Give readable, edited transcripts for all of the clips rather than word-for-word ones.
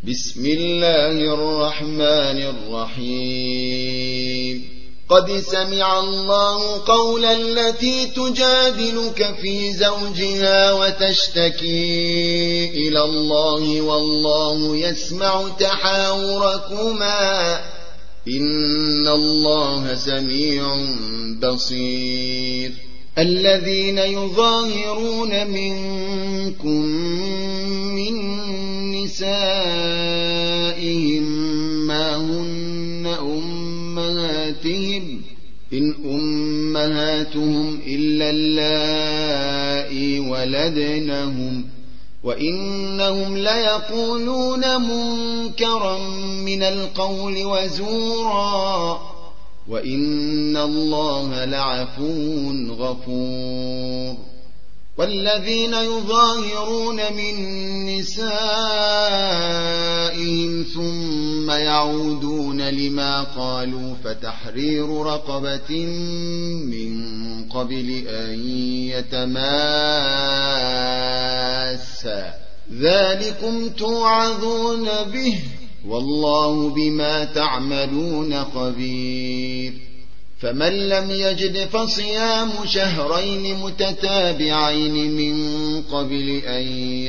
بسم الله الرحمن الرحيم قد سمع الله قول التي تجادلك في زوجها وتشتكي إلى الله والله يسمع تحاوركما إن الله سميع بصير الذين يظاهرون منكم من نسائهم ما هن أمهاتهم إن أمهاتهم إلا اللائي ولدنهم وإنهم ليقولون منكرا من القول وزورا وإن الله لعفو غفور والذين يظاهرون من نسائهم ثم يعودون لما قالوا فتحرير رقبة من قبل أن يتماسا ذلكم توعظون به والله بما تعملون خبير فمن لم يجد فصيام شهرين متتابعين من قبل أن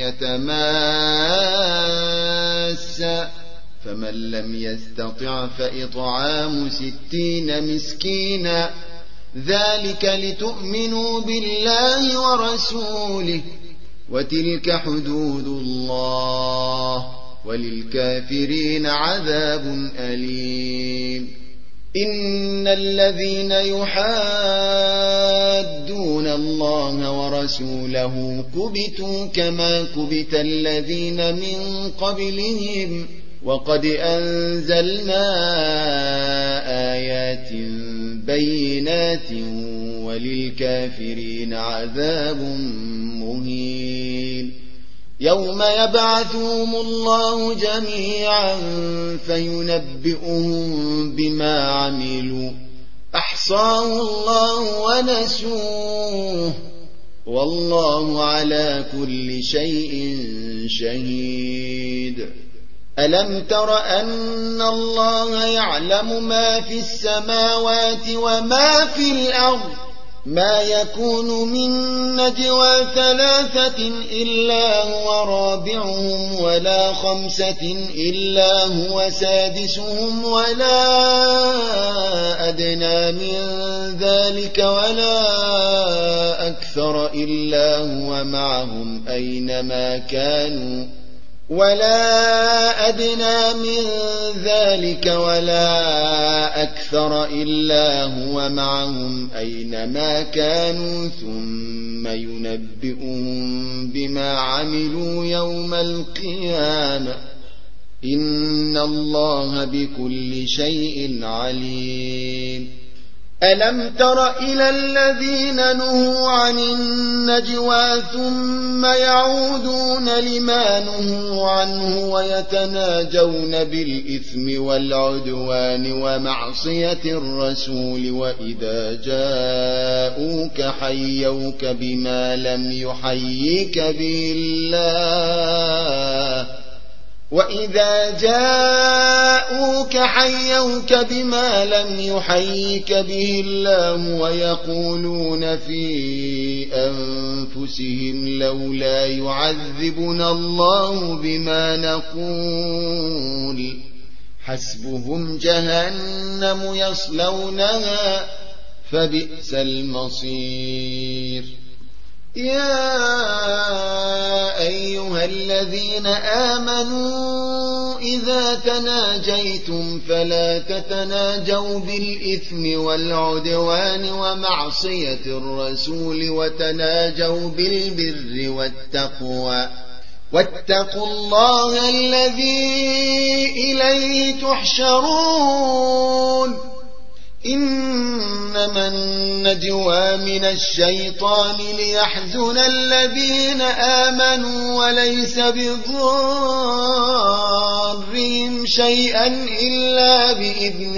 يتماسا فمن لم يستطع فإطعام 60 مسكينا ذلك لتؤمنوا بالله ورسوله وتلك حدود الله وللكافرين عذاب أليم إن الذين يحادون الله ورسوله كبتوا كما كبت الذين من قبلهم وقد أنزلنا آيات بينات وللكافرين عذاب مهين يوم يبعثهم الله جميعا فينبئهم بما عملوا أحصاه الله ونسوه والله على كل شيء شهيد ألم تر أن الله يعلم ما في السماوات وما في الأرض ما يكون من نجوى 3 إلا هو رابعهم ولا 5 إلا هو سادسهم ولا أدنى من ذلك ولا أكثر إلا هو معهم أينما كانوا ولا أدنى من ذلك ولا أكثر إلا هو معهم أينما كانوا ثم ينبئهم بما عملوا يوم القيامة إن الله بكل شيء عليم ألم تر إلى الذين نهوا عن النجوى ثم يعودون لما نهوا عنه ويتناجون بالإثم والعدوان ومعصية الرسول وإذا جاءوك حيوك بما لم يحييك به الله وإذا جاءوك حيوك بما لم يحييك به الله ويقولون في أنفسهم لولا يعذبنا الله بما نقول حسبهم جهنم يصلونها فبئس المصير يا أيها الذين آمنوا إذا تناجيتم فلا تتناجوا بالإثم والعدوان ومعصية الرسول وتناجوا بالبر والتقوى واتقوا الله الذي إليه تحشرون إنما النجوى من الشيطان ليحزن الذين آمنوا وليس بضارهم شيئا إلا بإذن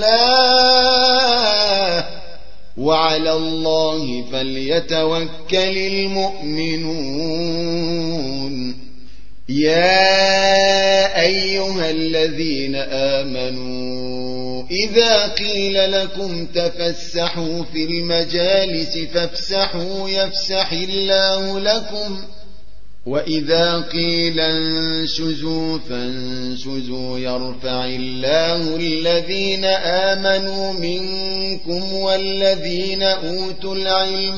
الله وعلى الله فليتوكل المؤمنون يا أيها الذين آمنوا إذا قيل لكم تفسحوا في المجالس فافسحوا يفسح الله لكم وإذا قيل انشزوا فانشزوا يرفع الله الذين آمنوا منكم والذين أوتوا العلم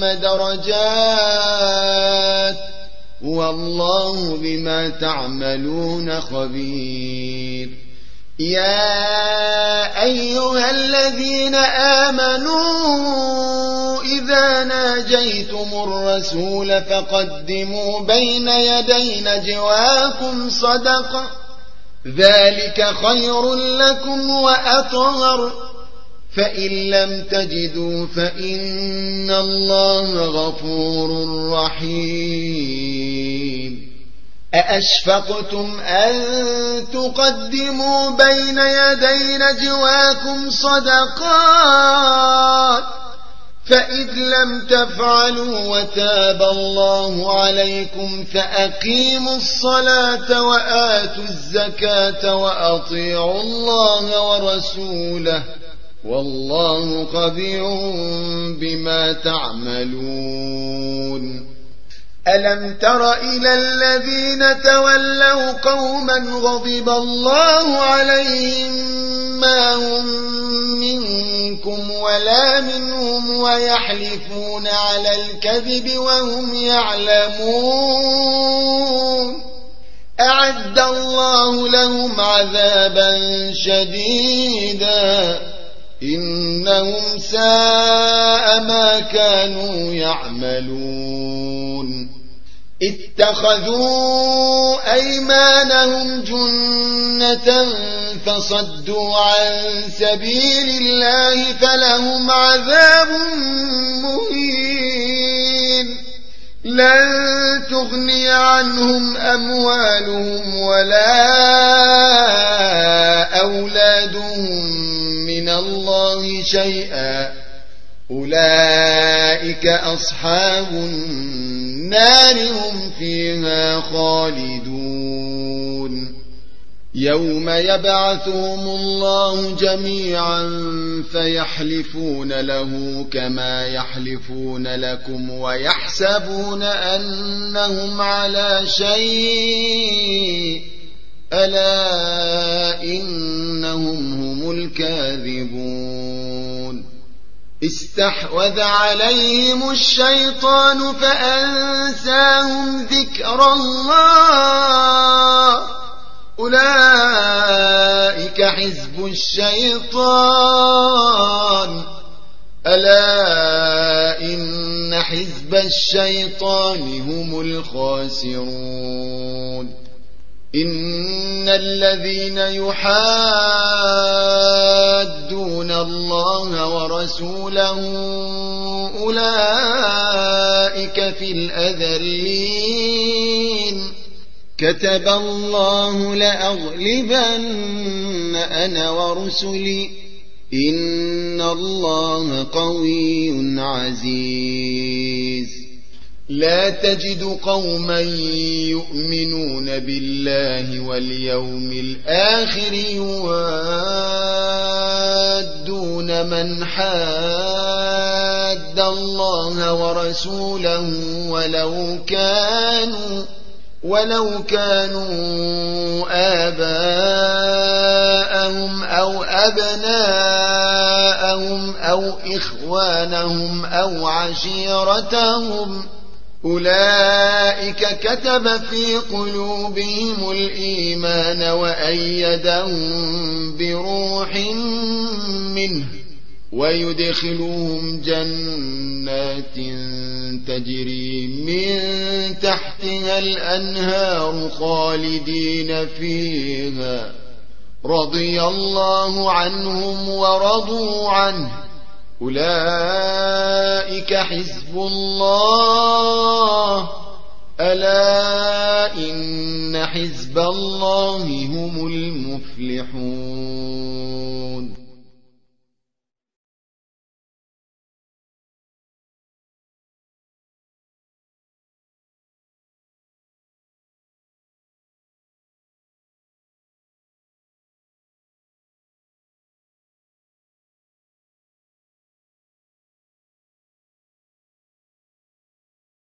درجات والله بما تعملون خبير. يا أيها الذين آمنوا إذا ناجيتم الرسول فقدموا بين يدي نجواكم صدقة ذلك خير لكم وأطهر فإن لم تجدوا فإن الله غفور رحيم. أأشفقتم أن تقدموا بين يدي نجواكم صدقات فإذ لم تفعلوا وتاب الله عليكم فأقيموا الصلاة وآتوا الزكاة وأطيعوا الله ورسوله والله خبير بما تعملون. ألم تر إلى الذين تولوا قوما غضب الله عليهم ما هم منكم ولا منهم ويحلفون على الكذب وهم يعلمون أعد الله لهم عذابا شديدا إنهم ساء ما كانوا يعملون. اتخذوا أيمانهم جنة فصدوا عن سبيل الله فلهم عذاب مهين لن تغني عنهم أموالهم ولا أولادهم من الله شيئا أولئك أصحاب النار هم فيها خالدون. يوم يبعثهم الله جميعا فيحلفون له كما يحلفون لكم ويحسبون أنهم على شيء ألا إنهم هم الكاذبون. استحوذ عليهم الشيطان فأنساهم ذكر الله أولئك حزب الشيطان ألا إن حزب الشيطان هم الخاسرون. إن الذين يحادون الله ورسوله أولئك في الأذلين كتب الله لأغلبن أنا ورسلي إن الله قوي عزيز. لا تجد قوما يؤمنون بالله واليوم الآخر يوادون من حاد الله ورسوله ولو كانوا آباءهم أو أبناءهم أو إخوانهم أو عشيرتهم أولئك كتب في قلوبهم الإيمان وأيدهم بروح منه ويدخلهم جنات تجري من تحتها الأنهار خالدين فيها رضي الله عنهم ورضوا عنه أولئك حزب الله ألا إن حزب الله هم المفلحون.